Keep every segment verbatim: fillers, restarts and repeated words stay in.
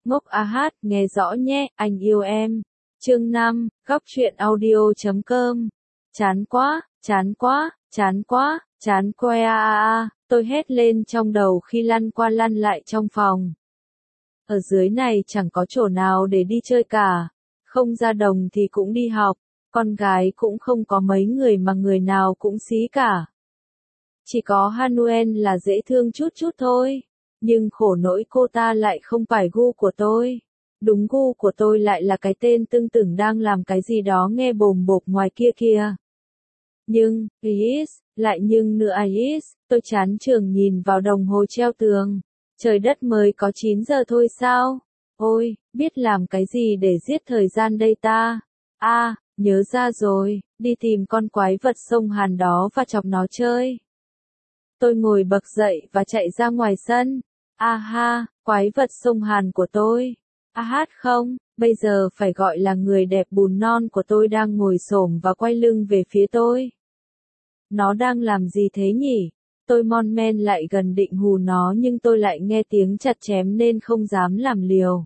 Ngốc a hát, nghe rõ nhé, anh yêu em. Chương năm, góc truyện audio chấm com. Chán quá, chán quá, chán quá, chán que a a a, tôi hét lên trong đầu khi lăn qua lăn lại trong phòng. Ở dưới này chẳng có chỗ nào để đi chơi cả, không ra đồng thì cũng đi học, con gái cũng không có mấy người mà người nào cũng xí cả. Chỉ có Hanuel là dễ thương chút chút thôi, nhưng khổ nỗi cô ta lại không phải gu của tôi. Đúng gu của tôi lại là cái tên tưng tửng đang làm cái gì đó nghe bồm bộp ngoài kia kìa. Nhưng, Iis, lại nhưng nữa Iis, tôi chán chường nhìn vào đồng hồ treo tường. Trời đất mới có chín giờ thôi sao? Ôi, biết làm cái gì để giết thời gian đây ta? A, à, nhớ ra rồi, đi tìm con quái vật sông Hàn đó và chọc nó chơi. Tôi ngồi bật dậy và chạy ra ngoài sân. A ha, quái vật sông Hàn của tôi. A hát không, bây giờ phải gọi là người đẹp bùn non của tôi đang ngồi xổm và quay lưng về phía tôi. Nó đang làm gì thế nhỉ? Tôi mon men lại gần định hù nó nhưng tôi lại nghe tiếng chặt chém nên không dám làm liều.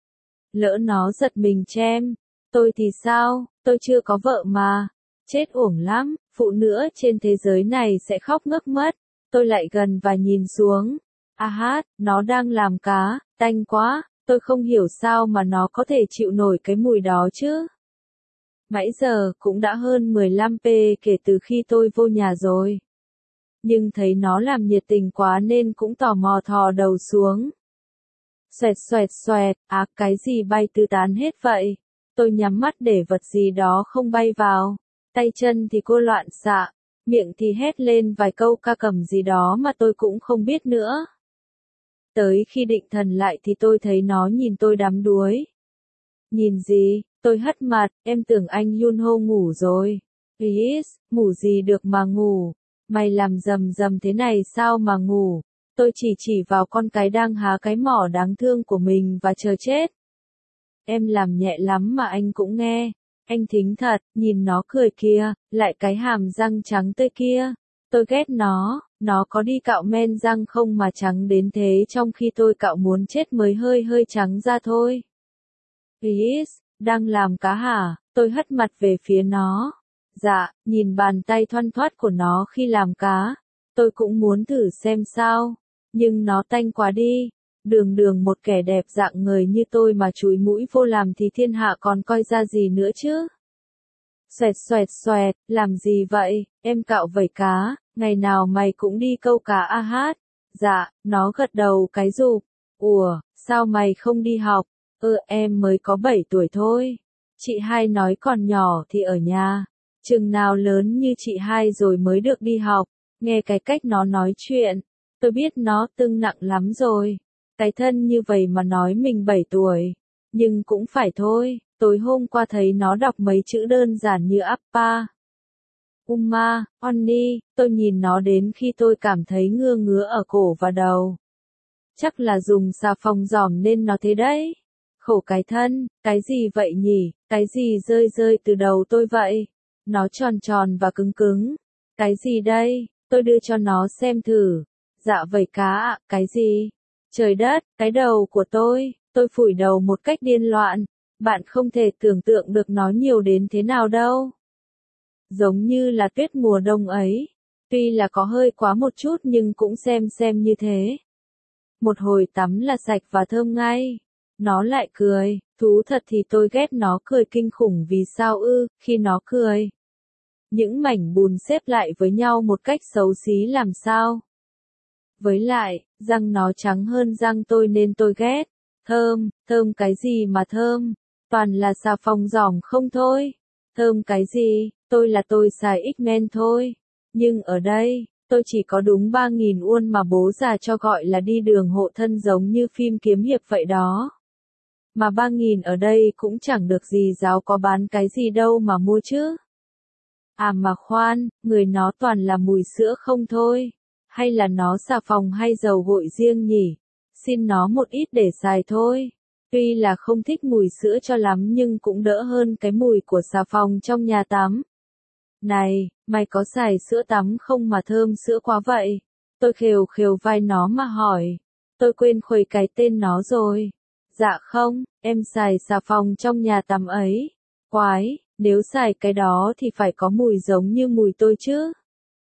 Lỡ nó giật mình chém, tôi thì sao, tôi chưa có vợ mà. Chết uổng lắm, phụ nữ trên thế giới này sẽ khóc ngất mất. Tôi lại gần và nhìn xuống. A hát, nó đang làm cá, tanh quá, tôi không hiểu sao mà nó có thể chịu nổi cái mùi đó chứ. Mãi giờ cũng đã hơn mười lăm phút kể từ khi tôi vô nhà rồi. Nhưng thấy nó làm nhiệt tình quá nên cũng tò mò thò đầu xuống. Xoẹt xoẹt xoẹt, á cái gì bay tứ tán hết vậy? Tôi nhắm mắt để vật gì đó không bay vào. Tay chân thì cô loạn xạ, miệng thì hét lên vài câu ca cầm gì đó mà tôi cũng không biết nữa. Tới khi định thần lại thì tôi thấy nó nhìn tôi đắm đuối. Nhìn gì? Tôi hất mặt, em tưởng anh Yunho ngủ rồi. Iis, ngủ gì được mà ngủ. Mày làm rầm rầm thế này sao mà ngủ. Tôi chỉ chỉ vào con cái đang há cái mỏ đáng thương của mình và chờ chết. Em làm nhẹ lắm mà anh cũng nghe. Anh thính thật, nhìn nó cười kìa, lại cái hàm răng trắng tươi kia. Tôi ghét nó, nó có đi cạo men răng không mà trắng đến thế trong khi tôi cạo muốn chết mới hơi hơi trắng ra thôi. Iis, đang làm cá hả? Tôi hất mặt về phía nó. Dạ, nhìn bàn tay thoăn thoắt của nó khi làm cá. Tôi cũng muốn thử xem sao. Nhưng nó tanh quá đi. Đường đường một kẻ đẹp dạng người như tôi mà chúi mũi vô làm thì thiên hạ còn coi ra gì nữa chứ. Xoẹt xoẹt xoẹt, làm gì vậy, em cạo vẩy cá, ngày nào mày cũng đi câu cá a hát. Dạ, nó gật đầu cái rụp. Ủa, sao mày không đi học? Ừ, em mới có bảy tuổi thôi. Chị hai nói còn nhỏ thì ở nhà. Chừng nào lớn như chị hai rồi mới được đi học. Nghe cái cách nó nói chuyện, tôi biết nó tưng nặng lắm rồi. Cái thân như vậy mà nói mình bảy tuổi. Nhưng cũng phải thôi, tối hôm qua thấy nó đọc mấy chữ đơn giản như Appa, Uma, Onni, tôi nhìn nó đến khi tôi cảm thấy ngưa ngứa ở cổ và đầu. Chắc là dùng xà phòng giỏm nên nó thế đấy. Khổ cái thân, cái gì vậy nhỉ, cái gì rơi rơi từ đầu tôi vậy? Nó tròn tròn và cứng cứng. Cái gì đây, tôi đưa cho nó xem thử. Dạ vẩy cá ạ, cái gì? Trời đất, cái đầu của tôi, tôi phủi đầu một cách điên loạn. Bạn không thể tưởng tượng được nó nhiều đến thế nào đâu. Giống như là tuyết mùa đông ấy. Tuy là có hơi quá một chút nhưng cũng xem xem như thế. Một hồi tắm là sạch và thơm ngay. Nó lại cười, thú thật thì tôi ghét nó cười kinh khủng vì sao ư, khi nó cười. Những mảnh bùn xếp lại với nhau một cách xấu xí làm sao. Với lại, răng nó trắng hơn răng tôi nên tôi ghét. Thơm, thơm cái gì mà thơm, toàn là xà phòng giỏm không thôi. Thơm cái gì, tôi là tôi xài X-Men thôi. Nhưng ở đây, tôi chỉ có đúng ba nghìn won mà bố già cho gọi là đi đường hộ thân giống như phim kiếm hiệp vậy đó. Mà ba nghìn ở đây cũng chẳng được gì giáo có bán cái gì đâu mà mua chứ. À mà khoan, người nó toàn là mùi sữa không thôi. Hay là nó xà phòng hay dầu gội riêng nhỉ? Xin nó một ít để xài thôi. Tuy là không thích mùi sữa cho lắm nhưng cũng đỡ hơn cái mùi của xà phòng trong nhà tắm. Này, mày có xài sữa tắm không mà thơm sữa quá vậy? Tôi khều khều vai nó mà hỏi. Tôi quên khuấy cái tên nó rồi. Dạ không, em xài xà phòng trong nhà tắm ấy. Quái, nếu xài cái đó thì phải có mùi giống như mùi tôi chứ.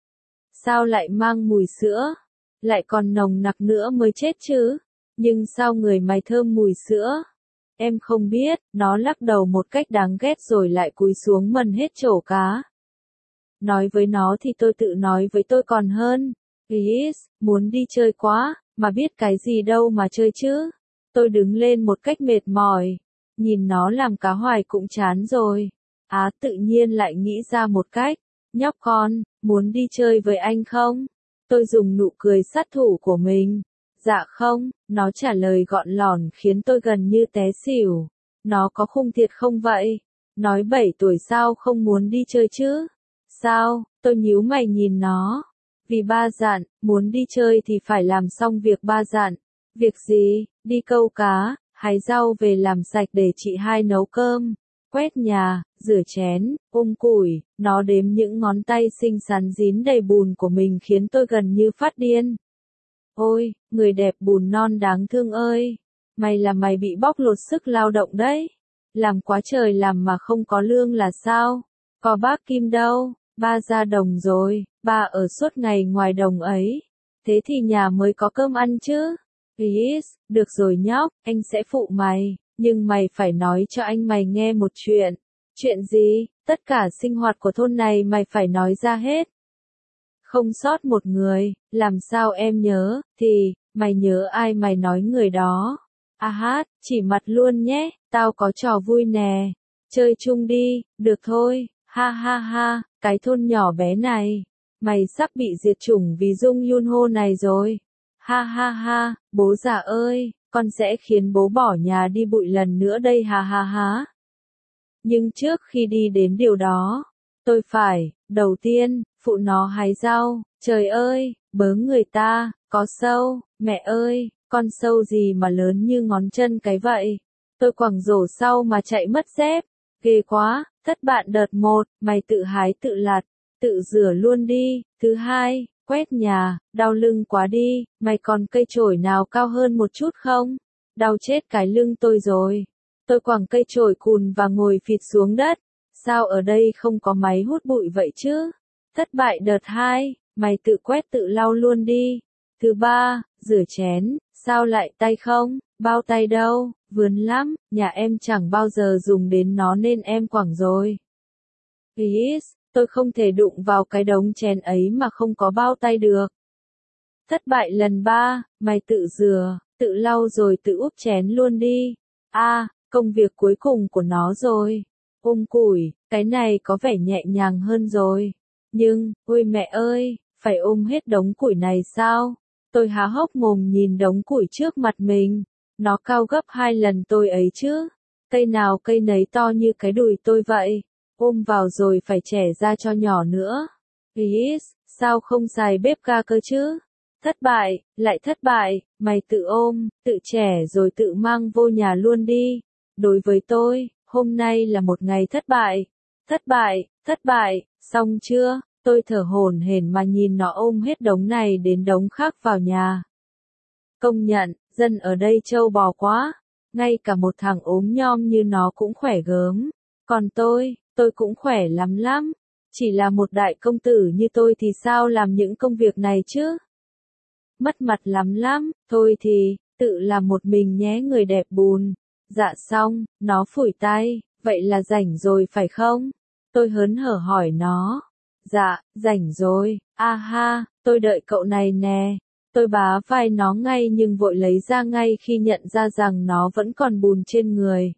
Sao lại mang mùi sữa? Lại còn nồng nặc nữa mới chết chứ. Nhưng sao người mày thơm mùi sữa? Em không biết, nó lắc đầu một cách đáng ghét rồi lại cúi xuống mần hết chổ cá. Nói với nó thì tôi tự nói với tôi còn hơn. Is, muốn đi chơi quá, mà biết cái gì đâu mà chơi chứ. Tôi đứng lên một cách mệt mỏi. Nhìn nó làm cá hoài cũng chán rồi. Á tự nhiên lại nghĩ ra một cách. Nhóc con, muốn đi chơi với anh không? Tôi dùng nụ cười sát thủ của mình. Dạ không, nó trả lời gọn lỏn khiến tôi gần như té xỉu. Nó có khùng thiệt không vậy? Nói bảy tuổi sao không muốn đi chơi chứ? Sao? Tôi nhíu mày nhìn nó. Vì ba dặn, muốn đi chơi thì phải làm xong việc ba dặn. Việc gì? Đi câu cá, hái rau về làm sạch để chị hai nấu cơm, quét nhà, rửa chén, ôm củi. Nó đếm những ngón tay xinh xắn dín đầy bùn của mình khiến tôi gần như phát điên. Ôi, người đẹp bùn non đáng thương ơi. Mày là mày bị bóc lột sức lao động đấy. Làm quá trời làm mà không có lương là sao? Có bác Kim đâu? Ba ra đồng rồi, ba ở suốt ngày ngoài đồng ấy. Thế thì nhà mới có cơm ăn chứ? Is, được rồi nhóc, anh sẽ phụ mày, nhưng mày phải nói cho anh mày nghe một chuyện. Chuyện gì? Tất cả sinh hoạt của thôn này mày phải nói ra hết. Không sót một người, làm sao em nhớ, thì, mày nhớ ai mày nói người đó. À hát, chỉ mặt luôn nhé, tao có trò vui nè. Chơi chung đi, được thôi, ha ha ha, cái thôn nhỏ bé này. Mày sắp bị diệt chủng vì Dung Yunho này rồi. Ha ha ha, bố già ơi, con sẽ khiến bố bỏ nhà đi bụi lần nữa đây ha ha ha. Nhưng trước khi đi đến điều đó, tôi phải, đầu tiên, phụ nó hái rau. Trời ơi, bớ người ta, có sâu, mẹ ơi, con sâu gì mà lớn như ngón chân cái vậy. Tôi quẳng rổ sau mà chạy mất dép. Ghê quá, thất bạn đợt một, mày tự hái tự lặt, tự rửa luôn đi. Thứ hai, quét nhà, đau lưng quá đi, mày còn cây chổi nào cao hơn một chút không? Đau chết cái lưng tôi rồi. Tôi quẳng cây chổi cùn và ngồi phịt xuống đất. Sao ở đây không có máy hút bụi vậy chứ? Thất bại đợt hai, mày tự quét tự lau luôn đi. Thứ ba, rửa chén, sao lại tay không? Bao tay đâu? Vườn lắm, nhà em chẳng bao giờ dùng đến nó nên em quẳng rồi. Is, tôi không thể đụng vào cái đống chén ấy mà không có bao tay được. Thất bại lần ba, mày tự rửa, tự lau rồi tự úp chén luôn đi. A, à, công việc cuối cùng của nó rồi. Ôm củi, cái này có vẻ nhẹ nhàng hơn rồi. Nhưng, ôi mẹ ơi, phải ôm hết đống củi này sao? Tôi há hốc mồm nhìn đống củi trước mặt mình. Nó cao gấp hai lần tôi ấy chứ. Cây nào cây nấy to như cái đùi tôi vậy. Ôm vào rồi phải chẻ ra cho nhỏ nữa. Is, sao không xài bếp ga cơ chứ? Thất bại, lại thất bại, mày tự ôm, tự chẻ rồi tự mang vô nhà luôn đi. Đối với tôi, hôm nay là một ngày thất bại. Thất bại, thất bại, xong chưa? Tôi thở hổn hển mà nhìn nó ôm hết đống này đến đống khác vào nhà. Công nhận, dân ở đây trâu bò quá. Ngay cả một thằng ốm nhom như nó cũng khỏe gớm. Còn tôi, tôi cũng khỏe lắm lắm. Chỉ là một đại công tử như tôi thì sao làm những công việc này chứ? Mất mặt lắm lắm, thôi thì, tự làm một mình nhé người đẹp bùn. Dạ xong, nó phủi tay, vậy là rảnh rồi phải không? Tôi hớn hở hỏi nó. Dạ, rảnh rồi, a ha, tôi đợi cậu này nè. Tôi bá vai nó ngay nhưng vội lấy ra ngay khi nhận ra rằng nó vẫn còn bùn trên người.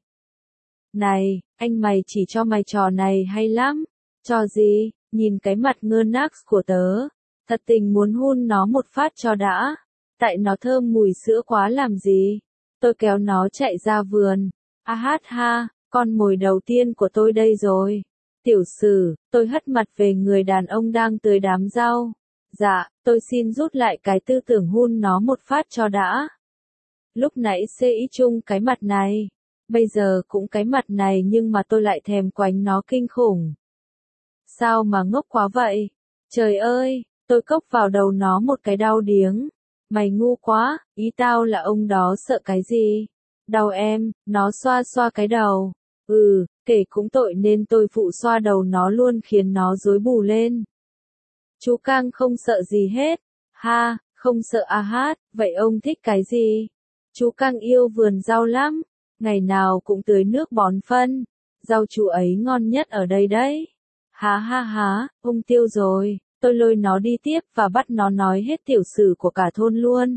Này, anh mày chỉ cho mày trò này hay lắm. Trò gì? Nhìn cái mặt ngơ ngác của tớ. Thật tình muốn hun nó một phát cho đã. Tại nó thơm mùi sữa quá làm gì. Tôi kéo nó chạy ra vườn. A hát ha, con mồi đầu tiên của tôi đây rồi. Tiểu sử, tôi hất mặt về người đàn ông đang tưới đám rau. Dạ, tôi xin rút lại cái tư tưởng hun nó một phát cho đã. Lúc nãy xê ý chung cái mặt này. Bây giờ cũng cái mặt này nhưng mà tôi lại thèm quánh nó kinh khủng. Sao mà ngốc quá vậy? Trời ơi, tôi cốc vào đầu nó một cái đau điếng. Mày ngu quá, ý tao là ông đó sợ cái gì? Đau em, nó xoa xoa cái đầu. Ừ, kể cũng tội nên tôi phụ xoa đầu nó luôn khiến nó rối bù lên. Chú Cang không sợ gì hết. Ha, không sợ à hát, vậy ông thích cái gì? Chú Cang yêu vườn rau lắm, ngày nào cũng tưới nước bón phân. Rau chú ấy ngon nhất ở đây đấy. Há ha há, ông tiêu rồi. Tôi lôi nó đi tiếp và bắt nó nói hết tiểu sử của cả thôn luôn.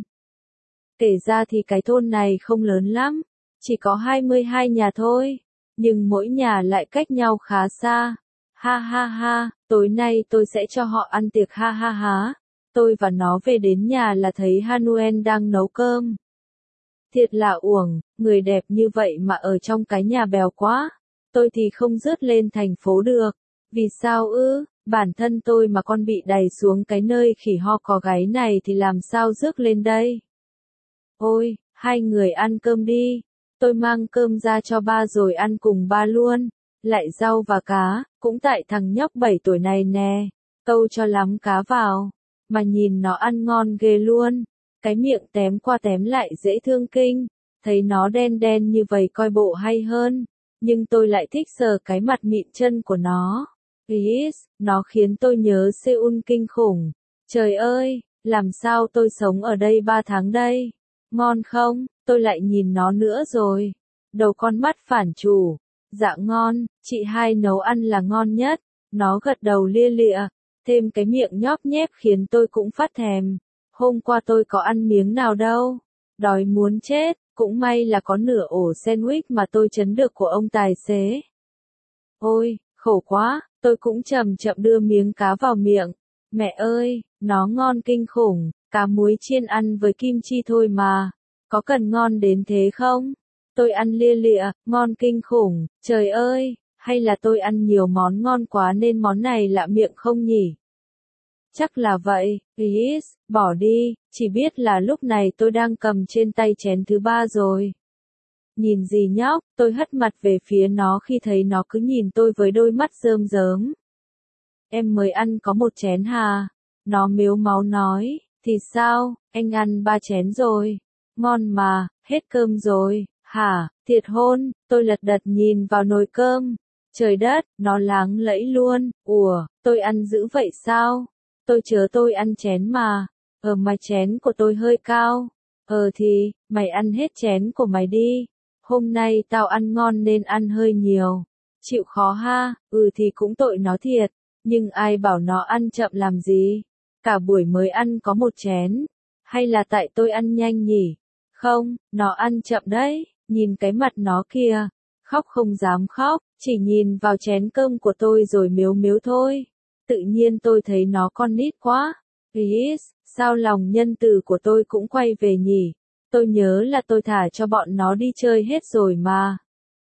Kể ra thì cái thôn này không lớn lắm, chỉ có hai mươi hai nhà thôi, nhưng mỗi nhà lại cách nhau khá xa. Ha ha ha, tối nay tôi sẽ cho họ ăn tiệc ha ha ha. Tôi và nó về đến nhà là thấy Hanuel đang nấu cơm. Thiệt là uổng, người đẹp như vậy mà ở trong cái nhà bèo quá. Tôi thì không rớt lên thành phố được. Vì sao ư? Bản thân tôi mà con bị đày xuống cái nơi khỉ ho có gáy này thì làm sao rước lên đây? Ôi, hai người ăn cơm đi. Tôi mang cơm ra cho ba rồi ăn cùng ba luôn. Lại rau và cá, cũng tại thằng nhóc bảy tuổi này nè. Tâu cho lắm cá vào. Mà nhìn nó ăn ngon ghê luôn. Cái miệng tém qua tém lại dễ thương kinh. Thấy nó đen đen như vậy coi bộ hay hơn. Nhưng tôi lại thích sờ cái mặt mịn chân của nó. Is, nó khiến tôi nhớ Seoul kinh khủng. Trời ơi, làm sao tôi sống ở đây ba tháng đây? Ngon không? Tôi lại nhìn nó nữa rồi. Đầu con mắt phản chủ. Dạ ngon, chị hai nấu ăn là ngon nhất. Nó gật đầu lia lịa. Thêm cái miệng nhóp nhép khiến tôi cũng phát thèm. Hôm qua tôi có ăn miếng nào đâu. Đói muốn chết, cũng may là có nửa ổ sandwich mà tôi chấn được của ông tài xế. Ôi, khổ quá, tôi cũng chậm chậm đưa miếng cá vào miệng. Mẹ ơi, nó ngon kinh khủng, cá muối chiên ăn với kim chi thôi mà. Có cần ngon đến thế không? Tôi ăn lia lịa, ngon kinh khủng, trời ơi, hay là tôi ăn nhiều món ngon quá nên món này lạ miệng không nhỉ? Chắc là vậy, Is, bỏ đi, chỉ biết là lúc này tôi đang cầm trên tay chén thứ ba rồi. Nhìn gì nhóc, tôi hất mặt về phía nó khi thấy nó cứ nhìn tôi với đôi mắt rơm rớm. Em mới ăn có một chén hà. Nó mếu máu nói, thì sao, anh ăn ba chén rồi. Ngon mà, hết cơm rồi, hả, thiệt hôn, tôi lật đật nhìn vào nồi cơm. Trời đất, nó láng lẫy luôn, ủa, tôi ăn dữ vậy sao? Tôi chớ tôi ăn chén mà, ở mà chén của tôi hơi cao. Ờ thì, mày ăn hết chén của mày đi. Hôm nay tao ăn ngon nên ăn hơi nhiều. Chịu khó ha, ừ thì cũng tội nó thiệt. Nhưng ai bảo nó ăn chậm làm gì? Cả buổi mới ăn có một chén. Hay là tại tôi ăn nhanh nhỉ? Không, nó ăn chậm đấy. Nhìn cái mặt nó kìa. Khóc không dám khóc, chỉ nhìn vào chén cơm của tôi rồi mếu mếu thôi. Tự nhiên tôi thấy nó con nít quá. Is, sao lòng nhân từ của tôi cũng quay về nhỉ? Tôi nhớ là tôi thả cho bọn nó đi chơi hết rồi mà.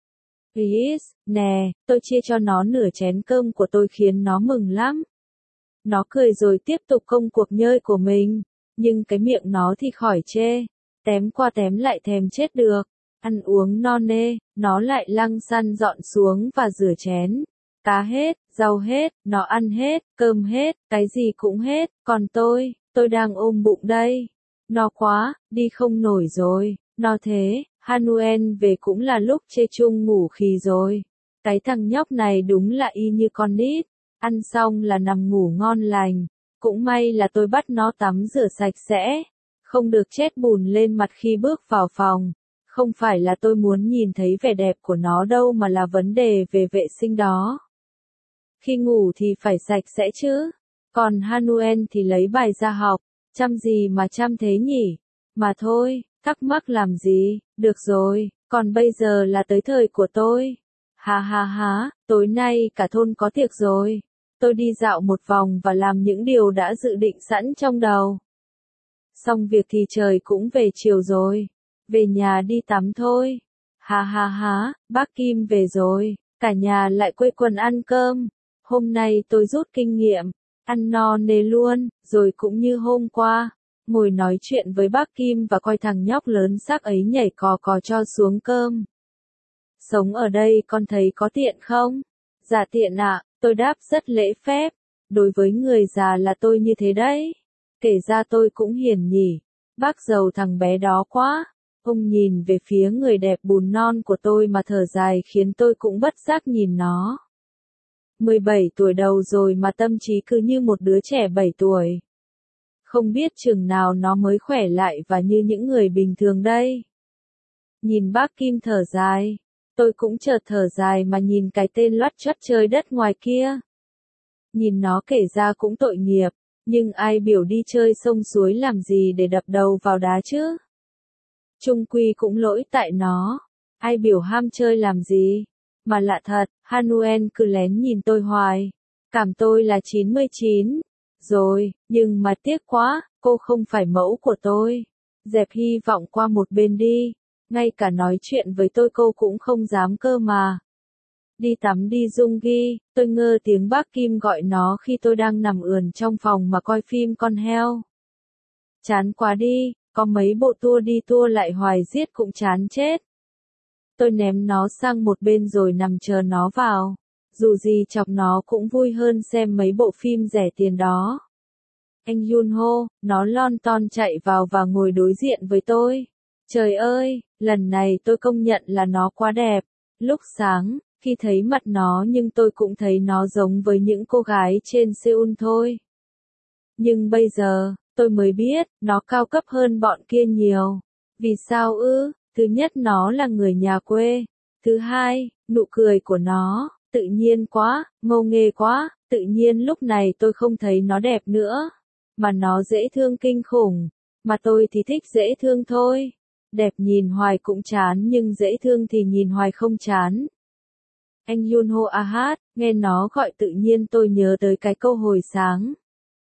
Is, nè, tôi chia cho nó nửa chén cơm của tôi khiến nó mừng lắm. Nó cười rồi tiếp tục công cuộc nhơi của mình. Nhưng cái miệng nó thì khỏi chê. Tém qua tém lại thèm chết được. Ăn uống no nê, nó lại lăng xăng dọn xuống và rửa chén. Cá hết, rau hết, nó ăn hết, cơm hết, cái gì cũng hết, còn tôi, tôi đang ôm bụng đây. No quá, đi không nổi rồi, no thế, Hanuel về cũng là lúc chê chung ngủ khì rồi. Cái thằng nhóc này đúng là y như con nít, ăn xong là nằm ngủ ngon lành. Cũng may là tôi bắt nó tắm rửa sạch sẽ, không được chết bùn lên mặt khi bước vào phòng. Không phải là tôi muốn nhìn thấy vẻ đẹp của nó đâu mà là vấn đề về vệ sinh đó. Khi ngủ thì phải sạch sẽ chứ. Còn Hanuel thì lấy bài ra học. Chăm gì mà chăm thế nhỉ? Mà thôi, thắc mắc làm gì? Được rồi, còn bây giờ là tới thời của tôi. Ha ha ha, tối nay cả thôn có tiệc rồi. Tôi đi dạo một vòng và làm những điều đã dự định sẵn trong đầu. Xong việc thì trời cũng về chiều rồi. Về nhà đi tắm thôi. Ha ha ha, bác Kim về rồi. Cả nhà lại quây quần ăn cơm. Hôm nay tôi rút kinh nghiệm. Ăn no nê luôn, rồi cũng như hôm qua. Ngồi nói chuyện với bác Kim và coi thằng nhóc lớn xác ấy nhảy cò cò cho xuống cơm. Sống ở đây con thấy có tiện không? Dạ tiện ạ, tôi đáp rất lễ phép. Đối với người già là tôi như thế đấy. Kể ra tôi cũng hiền nhỉ. Bác giàu thằng bé đó quá. Ông nhìn về phía người đẹp bùn non của tôi mà thở dài khiến tôi cũng bất giác nhìn nó. mười bảy tuổi đầu rồi mà tâm trí cứ như một đứa trẻ bảy tuổi. Không biết chừng nào nó mới khỏe lại và như những người bình thường đây. Nhìn bác Kim thở dài, tôi cũng chợt thở dài mà nhìn cái tên loắt choắt trời đất ngoài kia. Nhìn nó kể ra cũng tội nghiệp, nhưng ai biểu đi chơi sông suối làm gì để đập đầu vào đá chứ? Chung quy cũng lỗi tại nó, ai biểu ham chơi làm gì? Mà lạ thật, Hanuel cứ lén nhìn tôi hoài, cảm tôi là chín mươi chín. Rồi, nhưng mà tiếc quá, cô không phải mẫu của tôi. Dẹp hy vọng qua một bên đi, ngay cả nói chuyện với tôi cô cũng không dám cơ mà. Đi tắm đi Dung Ghi, tôi ngơ tiếng bác Kim gọi nó khi tôi đang nằm ườn trong phòng mà coi phim con heo. Chán quá đi, có mấy bộ tour đi tour lại hoài giết cũng chán chết. Tôi ném nó sang một bên rồi nằm chờ nó vào. Dù gì chọc nó cũng vui hơn xem mấy bộ phim rẻ tiền đó. Anh Yunho, nó lon ton chạy vào và ngồi đối diện với tôi. Trời ơi, lần này tôi công nhận là nó quá đẹp. Lúc sáng, khi thấy mặt nó nhưng tôi cũng thấy nó giống với những cô gái trên Seoul thôi. Nhưng bây giờ, tôi mới biết, nó cao cấp hơn bọn kia nhiều. Vì sao ư? Thứ nhất nó là người nhà quê. Thứ hai, nụ cười của nó, tự nhiên quá, ngô nghê quá, tự nhiên lúc này tôi không thấy nó đẹp nữa. Mà nó dễ thương kinh khủng. Mà tôi thì thích dễ thương thôi. Đẹp nhìn hoài cũng chán nhưng dễ thương thì nhìn hoài không chán. Anh Yunho Ahat, nghe nó gọi tự nhiên tôi nhớ tới cái câu hồi sáng.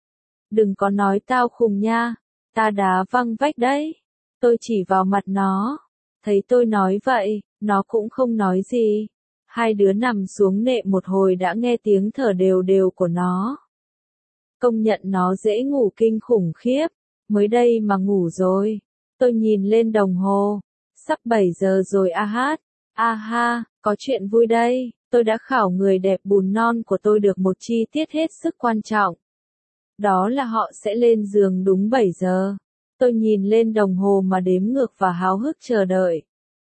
Đừng có nói tao khùng nha, ta đá văng vách đấy. Tôi chỉ vào mặt nó. Thấy tôi nói vậy, nó cũng không nói gì. Hai đứa nằm xuống nệm một hồi đã nghe tiếng thở đều đều của nó. Công nhận nó dễ ngủ kinh khủng khiếp. Mới đây mà ngủ rồi. Tôi nhìn lên đồng hồ. Sắp bảy giờ rồi a hát. A ha, có chuyện vui đây. Tôi đã khảo người đẹp bùn non của tôi được một chi tiết hết sức quan trọng. Đó là họ sẽ lên giường đúng bảy giờ. Tôi nhìn lên đồng hồ mà đếm ngược và háo hức chờ đợi.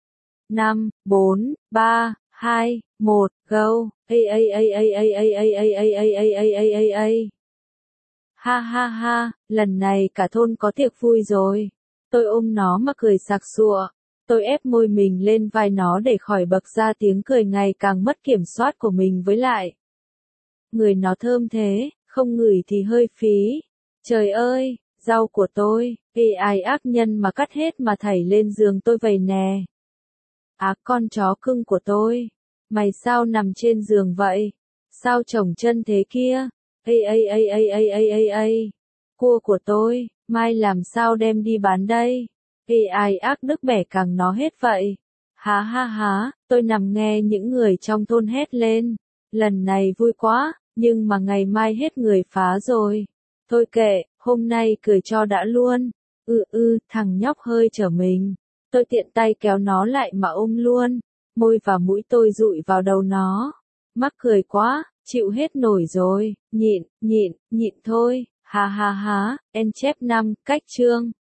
năm, bốn, ba, hai, một, go. Ây ây ây ây ây ây ây ây ây ây ây ây ây ây ây. Ha ha ha, lần này cả thôn có tiệc vui rồi. Tôi ôm nó mà cười sặc sụa. Tôi ép môi mình lên vai nó để khỏi bật ra tiếng cười ngày càng mất kiểm soát của mình với lại. Người nó thơm thế, không ngửi thì hơi phí. Trời ơi, rau của tôi, ê ai ác nhân mà cắt hết mà thảy lên giường tôi vậy nè. Á con chó cưng của tôi, mày sao nằm trên giường vậy? Sao chổng chân thế kia? Ây ây ây ây ây ây ây ây. Cua của tôi, mai làm sao đem đi bán đây? Ê ai ác đức bẻ càng nó hết vậy. Há ha há, tôi nằm nghe những người trong thôn hét lên. Lần này vui quá, nhưng mà ngày mai hết người phá rồi. Thôi kệ, hôm nay cười cho đã luôn. Ừ ừ, thằng nhóc hơi trở mình. Tôi tiện tay kéo nó lại mà ôm luôn. Môi và mũi tôi dụi vào đầu nó. Mắc cười quá, chịu hết nổi rồi. Nhịn, nhịn, nhịn thôi. Ha ha ha, en chép năm, cách chương.